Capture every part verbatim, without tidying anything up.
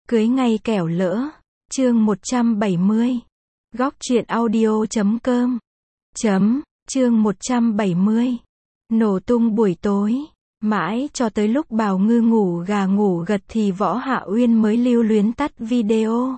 Cưới ngay kẻo lỡ. Chương một trăm bảy mươi. Góc truyện audio chấm com. Chấm. Chương một trăm bảy mươi. Nổ tung buổi tối. Mãi cho tới lúc Bào Ngư ngủ gà ngủ gật thì Võ Hạ Uyên mới lưu luyến tắt video.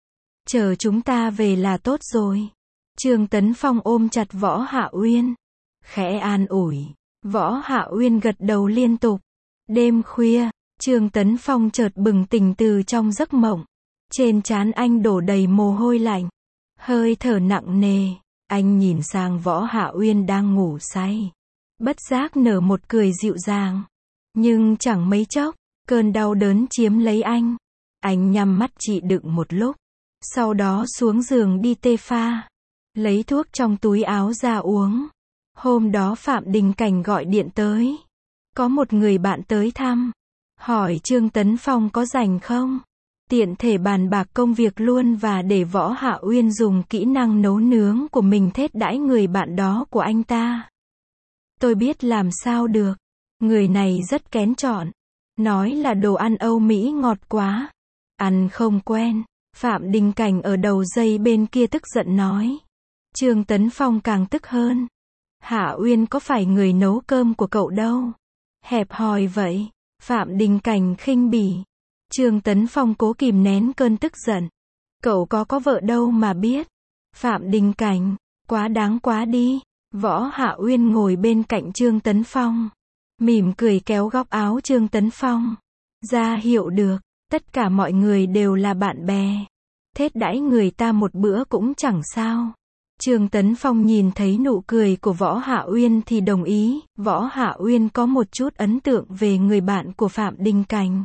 Chờ chúng ta về là tốt rồi. Trương Tấn Phong ôm chặt Võ Hạ Uyên. Khẽ an ủi. Võ Hạ Uyên gật đầu liên tục. Đêm khuya, Trương Tấn Phong chợt bừng tỉnh từ trong giấc mộng. Trên trán anh đổ đầy mồ hôi lạnh. Hơi thở nặng nề. Anh nhìn sang Võ Hạ Uyên đang ngủ say. Bất giác nở một cười dịu dàng. Nhưng chẳng mấy chốc, cơn đau đớn chiếm lấy anh. Anh nhắm mắt chịu đựng một lúc. Sau đó xuống giường đi tê pha. Lấy thuốc trong túi áo ra uống. Hôm đó Phạm Đình Cảnh gọi điện tới. Có một người bạn tới thăm. Hỏi Trương Tấn Phong có rảnh không? Tiện thể bàn bạc công việc luôn và để Võ Hạ Uyên dùng kỹ năng nấu nướng của mình thết đãi người bạn đó của anh ta. Tôi biết làm sao được. Người này rất kén chọn. Nói là đồ ăn Âu Mỹ ngọt quá. Ăn không quen. Phạm Đình Cảnh ở đầu dây bên kia tức giận nói. Trương Tấn Phong càng tức hơn. Hạ Uyên có phải người nấu cơm của cậu đâu. Hẹp hòi vậy. Phạm Đình Cảnh khinh bỉ. Trương Tấn Phong cố kìm nén cơn tức giận. Cậu có có vợ đâu mà biết. Phạm Đình Cảnh. Quá đáng quá đi. Võ Hạ Uyên ngồi bên cạnh Trương Tấn Phong. Mỉm cười kéo góc áo Trương Tấn Phong. Ra hiệu được. Tất cả mọi người đều là bạn bè. Thết đãi người ta một bữa cũng chẳng sao. Trương Tấn Phong nhìn thấy nụ cười của Võ Hạ Uyên thì đồng ý. Võ Hạ Uyên có một chút ấn tượng về người bạn của Phạm Đình Cảnh.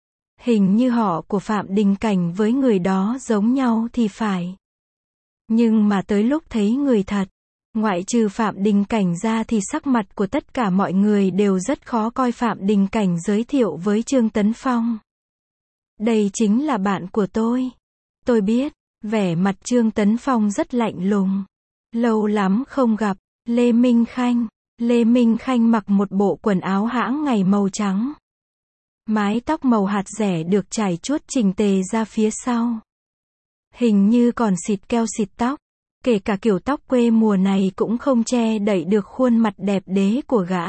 Hình như họ của Phạm Đình Cảnh với người đó giống nhau thì phải. Nhưng mà tới lúc thấy người thật, ngoại trừ Phạm Đình Cảnh ra thì sắc mặt của tất cả mọi người đều rất khó coi. Phạm Đình Cảnh giới thiệu với Trương Tấn Phong. Đây chính là bạn của tôi. Tôi biết. Vẻ mặt Trương Tấn Phong rất lạnh lùng. Lâu lắm không gặp. Lê Minh Khanh. Lê Minh Khanh mặc một bộ quần áo hãng ngày màu trắng. Mái tóc màu hạt rẻ được trải chuốt chỉnh tề ra phía sau. Hình như còn xịt keo xịt tóc. Kể cả kiểu tóc quê mùa này cũng không che đậy được khuôn mặt đẹp đẽ của gã.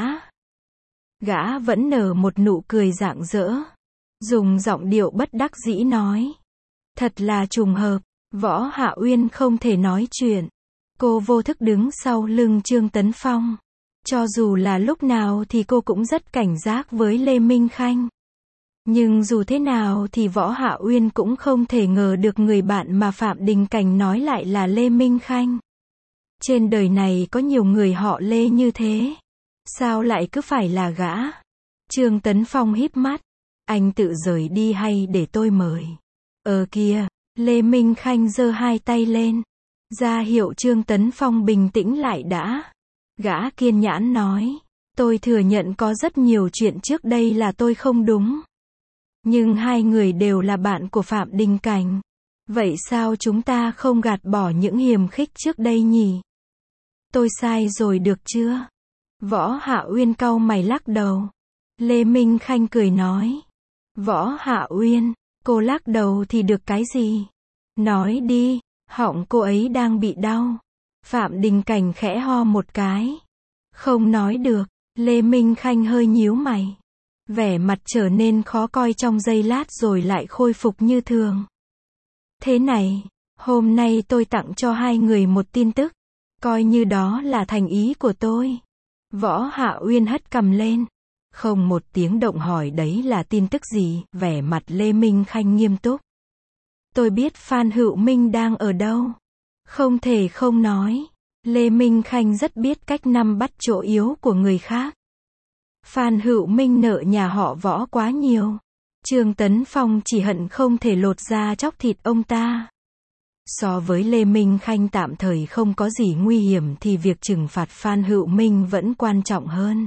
Gã vẫn nở một nụ cười rạng rỡ. Dùng giọng điệu bất đắc dĩ nói. Thật là trùng hợp. Võ Hạ Uyên không thể nói chuyện. Cô vô thức đứng sau lưng Trương Tấn Phong. Cho dù là lúc nào thì cô cũng rất cảnh giác với Lê Minh Khanh. Nhưng dù thế nào thì Võ Hạ Uyên cũng không thể ngờ được người bạn mà Phạm Đình Cảnh nói lại là Lê Minh Khanh. Trên đời này có nhiều người họ Lê như thế. Sao lại cứ phải là gã? Trương Tấn Phong híp mắt. Anh tự rời đi hay để tôi mời? Ờ kìa. Lê Minh Khanh giơ hai tay lên. Ra hiệu Trương Tấn Phong bình tĩnh lại đã. Gã kiên nhẫn nói. Tôi thừa nhận có rất nhiều chuyện trước đây là tôi không đúng. Nhưng hai người đều là bạn của Phạm Đình Cảnh. Vậy sao chúng ta không gạt bỏ những hiềm khích trước đây nhỉ? Tôi sai rồi được chưa? Võ Hạ Uyên cau mày lắc đầu. Lê Minh Khanh cười nói. Võ Hạ Uyên, cô lắc đầu thì được cái gì? Nói đi, họng cô ấy đang bị đau. Phạm Đình Cảnh khẽ ho một cái. Không nói được. Lê Minh Khanh hơi nhíu mày. Vẻ mặt trở nên khó coi trong giây lát rồi lại khôi phục như thường. Thế này, hôm nay tôi tặng cho hai người một tin tức. Coi như đó là thành ý của tôi. Võ Hạ Uyên hất cằm lên. Không một tiếng động hỏi đấy là tin tức gì. Vẻ mặt Lê Minh Khanh nghiêm túc. Tôi biết Phan Hữu Minh đang ở đâu. Không thể không nói. Lê Minh Khanh rất biết cách nắm bắt chỗ yếu của người khác. Phan Hữu Minh nợ nhà họ Võ quá nhiều. Trương Tấn Phong chỉ hận không thể lột da chóc thịt ông ta. So với Lê Minh Khanh tạm thời không có gì nguy hiểm thì việc trừng phạt Phan Hữu Minh vẫn quan trọng hơn.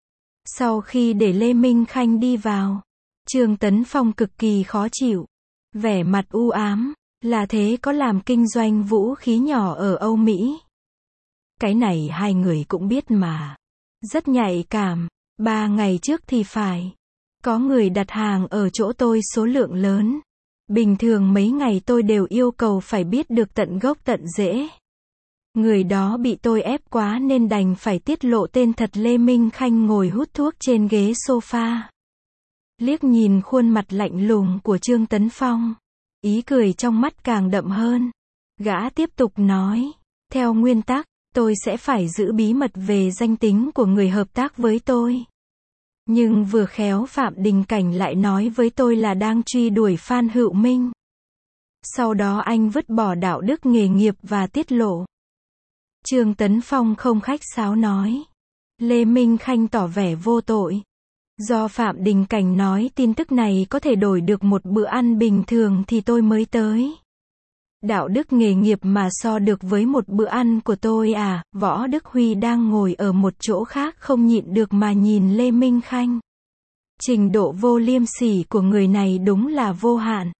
Sau khi để Lê Minh Khanh đi vào, Trương Tấn Phong cực kỳ khó chịu. Vẻ mặt u ám. Là thế có làm kinh doanh vũ khí nhỏ ở Âu Mỹ. Cái này hai người cũng biết mà. Rất nhạy cảm. Ba ngày trước thì phải. Có người đặt hàng ở chỗ tôi số lượng lớn. Bình thường mấy ngày tôi đều yêu cầu phải biết được tận gốc tận rễ. Người đó bị tôi ép quá nên đành phải tiết lộ tên thật. Lê Minh Khanh ngồi hút thuốc trên ghế sofa. Liếc nhìn khuôn mặt lạnh lùng của Trương Tấn Phong. Ý cười trong mắt càng đậm hơn. Gã tiếp tục nói. Theo nguyên tắc, tôi sẽ phải giữ bí mật về danh tính của người hợp tác với tôi. Nhưng vừa khéo Phạm Đình Cảnh lại nói với tôi là đang truy đuổi Phan Hữu Minh. Sau đó anh vứt bỏ đạo đức nghề nghiệp và tiết lộ. Trương Tấn Phong không khách sáo nói. Lê Minh Khanh tỏ vẻ vô tội. Do Phạm Đình Cảnh nói tin tức này có thể đổi được một bữa ăn bình thường thì tôi mới tới. Đạo đức nghề nghiệp mà so được với một bữa ăn của tôi à? Võ Đức Huy đang ngồi ở một chỗ khác không nhịn được mà nhìn Lê Minh Khanh. Trình độ vô liêm sỉ của người này đúng là vô hạn.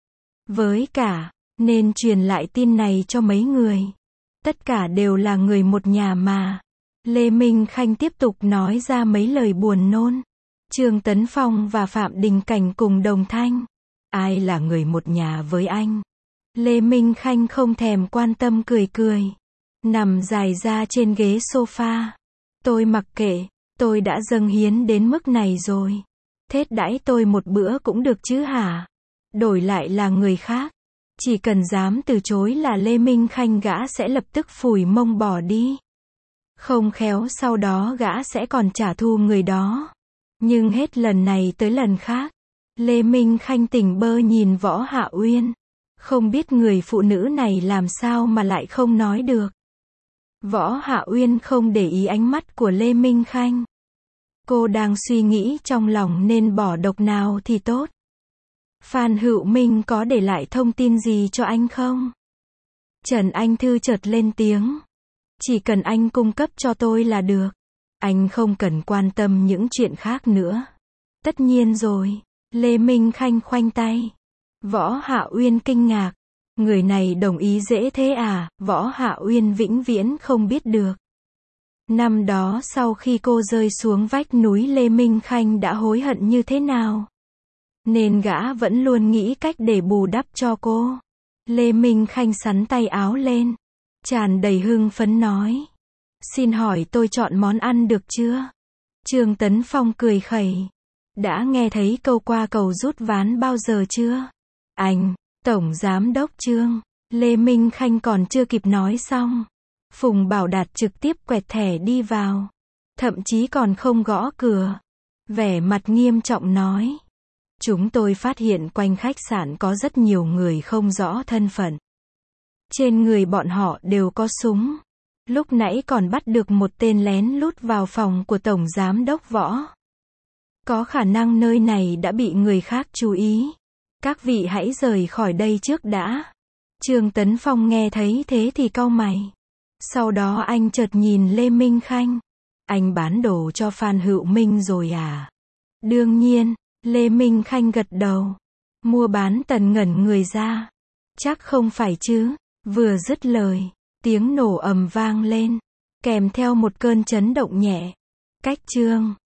Với cả, nên truyền lại tin này cho mấy người. Tất cả đều là người một nhà mà. Lê Minh Khanh tiếp tục nói ra mấy lời buồn nôn. Trương Tấn Phong và Phạm Đình Cảnh cùng đồng thanh. Ai là người một nhà với anh? Lê Minh Khanh không thèm quan tâm cười cười. Nằm dài ra trên ghế sofa. Tôi mặc kệ, tôi đã dâng hiến đến mức này rồi. Thết đãi tôi một bữa cũng được chứ hả? Đổi lại là người khác. Chỉ cần dám từ chối là Lê Minh Khanh gã sẽ lập tức phủi mông bỏ đi. Không khéo sau đó gã sẽ còn trả thù người đó. Nhưng hết lần này tới lần khác. Lê Minh Khanh tỉnh bơ nhìn Võ Hạ Uyên. Không biết người phụ nữ này làm sao mà lại không nói được. Võ Hạ Uyên không để ý ánh mắt của Lê Minh Khanh. Cô đang suy nghĩ trong lòng nên bỏ độc nào thì tốt. Phan Hữu Minh có để lại thông tin gì cho anh không? Trần Anh Thư chợt lên tiếng. Chỉ cần anh cung cấp cho tôi là được. Anh không cần quan tâm những chuyện khác nữa. Tất nhiên rồi. Lê Minh Khanh khoanh tay. Võ Hạ Uyên kinh ngạc. Người này đồng ý dễ thế à? Võ Hạ Uyên vĩnh viễn không biết được. Năm đó sau khi cô rơi xuống vách núi Lê Minh Khanh đã hối hận như thế nào? Nên gã vẫn luôn nghĩ cách để bù đắp cho cô. Lê Minh Khanh xắn tay áo lên. Tràn đầy hưng phấn nói. Xin hỏi tôi chọn món ăn được chưa? Trương Tấn Phong cười khẩy. Đã nghe thấy câu qua cầu rút ván bao giờ chưa? Anh, Tổng Giám đốc Trương. Lê Minh Khanh còn chưa kịp nói xong. Phùng Bảo Đạt trực tiếp quẹt thẻ đi vào. Thậm chí còn không gõ cửa. Vẻ mặt nghiêm trọng nói. Chúng tôi phát hiện quanh khách sạn có rất nhiều người không rõ thân phận. Trên người bọn họ đều có súng. Lúc nãy còn bắt được một tên lén lút vào phòng của Tổng Giám đốc Võ. Có khả năng nơi này đã bị người khác chú ý. Các vị hãy rời khỏi đây trước đã. Trương Tấn Phong nghe thấy thế thì cau mày. Sau đó anh chợt nhìn Lê Minh Khanh. Anh bán đồ cho Phan Hữu Minh rồi à? Đương nhiên, Lê Minh Khanh gật đầu. Mua bán tần ngẩn người ra. Chắc không phải chứ? Vừa dứt lời, tiếng nổ ầm vang lên, kèm theo một cơn chấn động nhẹ. Cách Trương